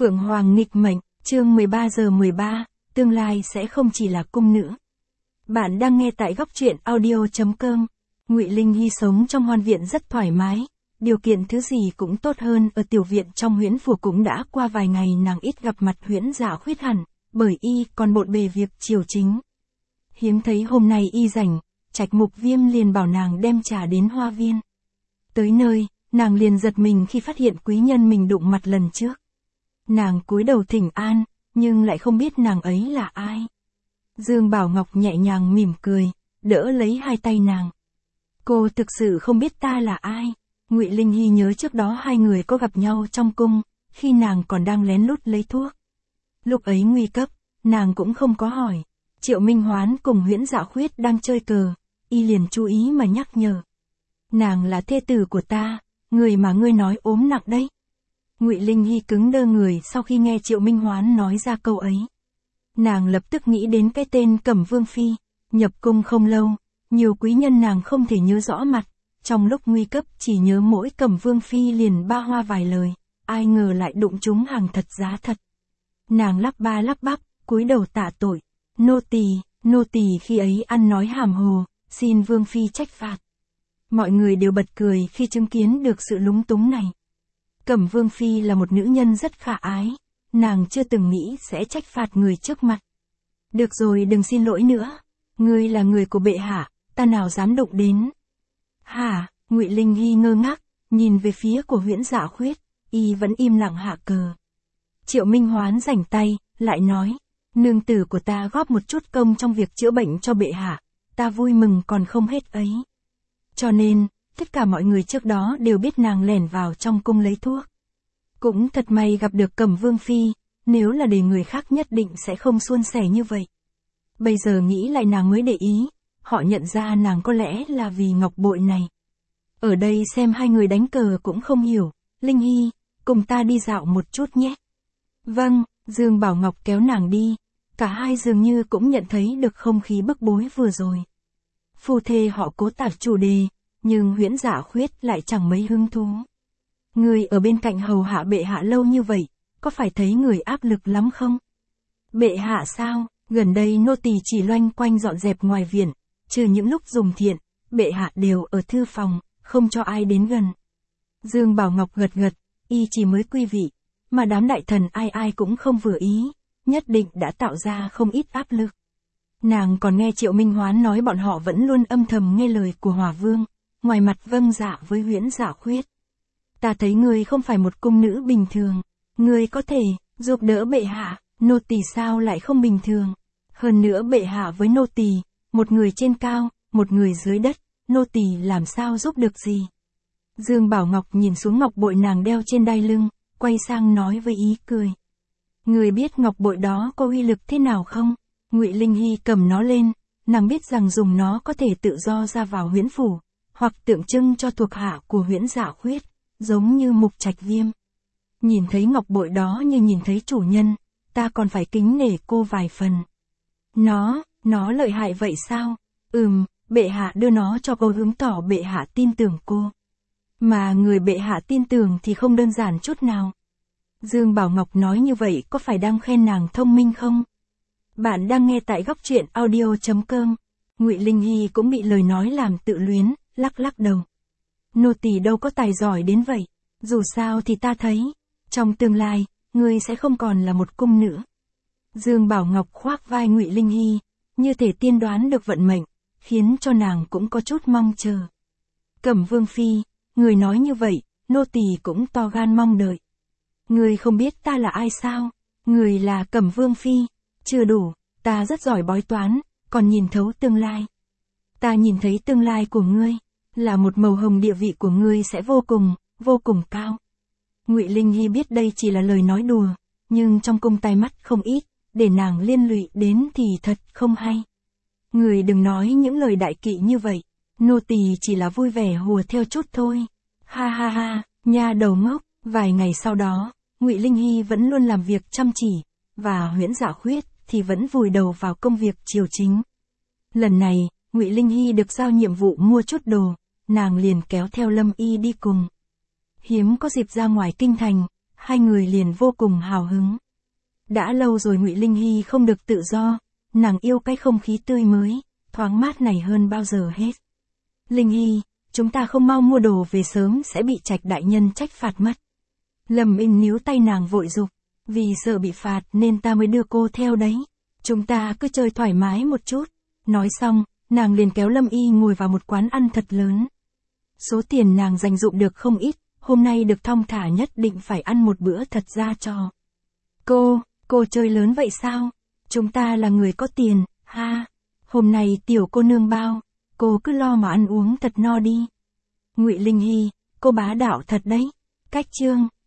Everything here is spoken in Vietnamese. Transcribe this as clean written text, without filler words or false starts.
Phượng Hoàng nghịch mệnh, chương 13 giờ 13, tương lai sẽ không chỉ là cung nữ. Bạn đang nghe tại góc truyện audio.com. Ngụy Linh Hy sống trong hoan viện rất thoải mái, điều kiện thứ gì cũng tốt hơn. Ở tiểu viện trong Huyễn Phủ cũng đã qua vài ngày nàng ít gặp mặt Huyễn Dạ Khuyết hẳn, bởi y còn bộn bề việc triều chính. Hiếm thấy hôm nay y rảnh, Trạch Mục Viêm liền bảo nàng đem trà đến hoa viên. Tới nơi, nàng liền giật mình khi phát hiện quý nhân mình đụng mặt lần trước. Nàng cúi đầu thỉnh an, nhưng lại không biết nàng ấy là ai. Dương Bảo Ngọc nhẹ nhàng mỉm cười, đỡ lấy hai tay nàng. Cô thực sự không biết ta là ai. Ngụy Linh Hy nhớ trước đó hai người có gặp nhau trong cung, khi nàng còn đang lén lút lấy thuốc. Lúc ấy nguy cấp, nàng cũng không có hỏi. Triệu Minh Hoán cùng Huyễn Dạ Khuyết đang chơi cờ, y liền chú ý mà nhắc nhở. Nàng là thê tử của ta, người mà ngươi nói ốm nặng đấy. Ngụy Linh Hy cứng đơ người sau khi nghe Triệu Minh Hoán nói ra câu ấy. Nàng lập tức nghĩ đến cái tên Cẩm Vương Phi, nhập cung không lâu, nhiều quý nhân nàng không thể nhớ rõ mặt, trong lúc nguy cấp chỉ nhớ mỗi Cẩm Vương Phi liền ba hoa vài lời, ai ngờ lại đụng trúng hàng thật giá thật. Nàng lắp ba lắp bắp, cúi đầu tạ tội, nô tỳ khi ấy ăn nói hàm hồ, xin Vương Phi trách phạt. Mọi người đều bật cười khi chứng kiến được sự lúng túng này. Cẩm Vương Phi là một nữ nhân rất khả ái, nàng chưa từng nghĩ sẽ trách phạt người trước mặt. Được rồi, đừng xin lỗi nữa, ngươi là người của bệ hạ, ta nào dám đụng đến. Hả? Ngụy Linh Hy ngơ ngác, nhìn về phía của Huyễn Dạ Khuyết, y vẫn im lặng hạ cờ. Triệu Minh Hoán rảnh tay, lại nói, nương tử của ta góp một chút công trong việc chữa bệnh cho bệ hạ, ta vui mừng còn không hết ấy. Cho nên, tất cả mọi người trước đó đều biết nàng lẻn vào trong cung lấy thuốc. Cũng thật may gặp được Cẩm Vương Phi, nếu là để người khác nhất định sẽ không suôn sẻ như vậy. Bây giờ nghĩ lại nàng mới để ý, họ nhận ra nàng có lẽ là vì ngọc bội này. Ở đây xem hai người đánh cờ cũng không hiểu, Linh Hy, cùng ta đi dạo một chút nhé. Vâng, Dương Bảo Ngọc kéo nàng đi, cả hai dường như cũng nhận thấy được không khí bức bối vừa rồi. Phu thê họ cố tạp chủ đề, nhưng Huyễn Dạ Khuyết lại chẳng mấy hứng thú. Người ở bên cạnh hầu hạ bệ hạ lâu như vậy, có phải thấy người áp lực lắm không? Bệ hạ sao? Gần đây nô tỳ chỉ loanh quanh dọn dẹp ngoài viện, trừ những lúc dùng thiện, bệ hạ đều ở thư phòng, không cho ai đến gần. Dương Bảo Ngọc gật gật, y chỉ mới quy vị, mà đám đại thần ai ai cũng không vừa ý, nhất định đã tạo ra không ít áp lực. Nàng còn nghe Triệu Minh Hoán nói bọn họ vẫn luôn âm thầm nghe lời của Hỏa Vương, ngoài mặt vâng dạ với Huyễn Dạ Khuyết. Ta thấy ngươi không phải một cung nữ bình thường, ngươi có thể giúp đỡ bệ hạ, nô tỳ sao lại không bình thường. Hơn nữa bệ hạ với nô tỳ, một người trên cao, một người dưới đất, nô tỳ làm sao giúp được gì. Dương Bảo Ngọc nhìn xuống ngọc bội nàng đeo trên đai lưng, quay sang nói với ý cười. Người biết ngọc bội đó có uy lực thế nào không? Ngụy Linh Hy cầm nó lên, nàng biết rằng dùng nó có thể tự do ra vào Huyễn Phủ, hoặc tượng trưng cho thuộc hạ của Huyễn Dạ Khuyết, giống như Mục Trạch Viêm. Nhìn thấy ngọc bội đó như nhìn thấy chủ nhân, ta còn phải kính nể cô vài phần. Nó lợi hại vậy sao? Bệ hạ đưa nó cho cô hướng tỏ bệ hạ tin tưởng cô. Mà người bệ hạ tin tưởng thì không đơn giản chút nào. Dương Bảo Ngọc nói như vậy có phải đang khen nàng thông minh không? Bạn đang nghe tại góc truyện audio.com. Ngụy Linh Hy cũng bị lời nói làm tự luyến, lắc lắc đầu. Nô tỳ đâu có tài giỏi đến vậy, dù sao thì ta thấy, trong tương lai, ngươi sẽ không còn là một cung nữ. Dương Bảo Ngọc khoác vai Ngụy Linh Hy, như thể tiên đoán được vận mệnh, khiến cho nàng cũng có chút mong chờ. Cẩm Vương Phi, người nói như vậy, nô tỳ cũng to gan mong đợi. Người không biết ta là ai sao? Người là Cẩm Vương Phi, chưa đủ, ta rất giỏi bói toán, còn nhìn thấu tương lai. Ta nhìn thấy tương lai của ngươi, là một màu hồng, địa vị của ngươi sẽ vô cùng cao. Ngụy Linh Hy biết đây chỉ là lời nói đùa, nhưng trong cung tai mắt không ít, để nàng liên lụy đến thì thật không hay. Người đừng nói những lời đại kỵ như vậy, nô tỳ chỉ là vui vẻ hùa theo chút thôi. Ha ha ha, nha đầu ngốc. Vài ngày sau đó, Ngụy Linh Hy vẫn luôn làm việc chăm chỉ, và Huyễn Dạ Khuyết thì vẫn vùi đầu vào công việc triều chính. Lần này, Ngụy Linh Hy được giao nhiệm vụ mua chút đồ, nàng liền kéo theo Lâm Y đi cùng. Hiếm có dịp ra ngoài kinh thành, hai người liền vô cùng hào hứng. Đã lâu rồi Ngụy Linh Hy không được tự do, nàng yêu cái không khí tươi mới, thoáng mát này hơn bao giờ hết. Linh Hy, chúng ta không mau mua đồ về sớm sẽ bị Trạch đại nhân trách phạt mất. Lâm Yên níu tay nàng vội dục, vì sợ bị phạt nên ta mới đưa cô theo đấy. Chúng ta cứ chơi thoải mái một chút. Nói xong, nàng liền kéo Lâm Y ngồi vào một quán ăn thật lớn. Số tiền nàng dành dụm được không ít, hôm nay được thong thả nhất định phải ăn một bữa thật ra cho. Cô chơi lớn vậy sao? Chúng ta là người có tiền, ha. Hôm nay tiểu cô nương bao, cô cứ lo mà ăn uống thật no đi. Ngụy Linh Hy, cô bá đạo thật đấy. Cách chương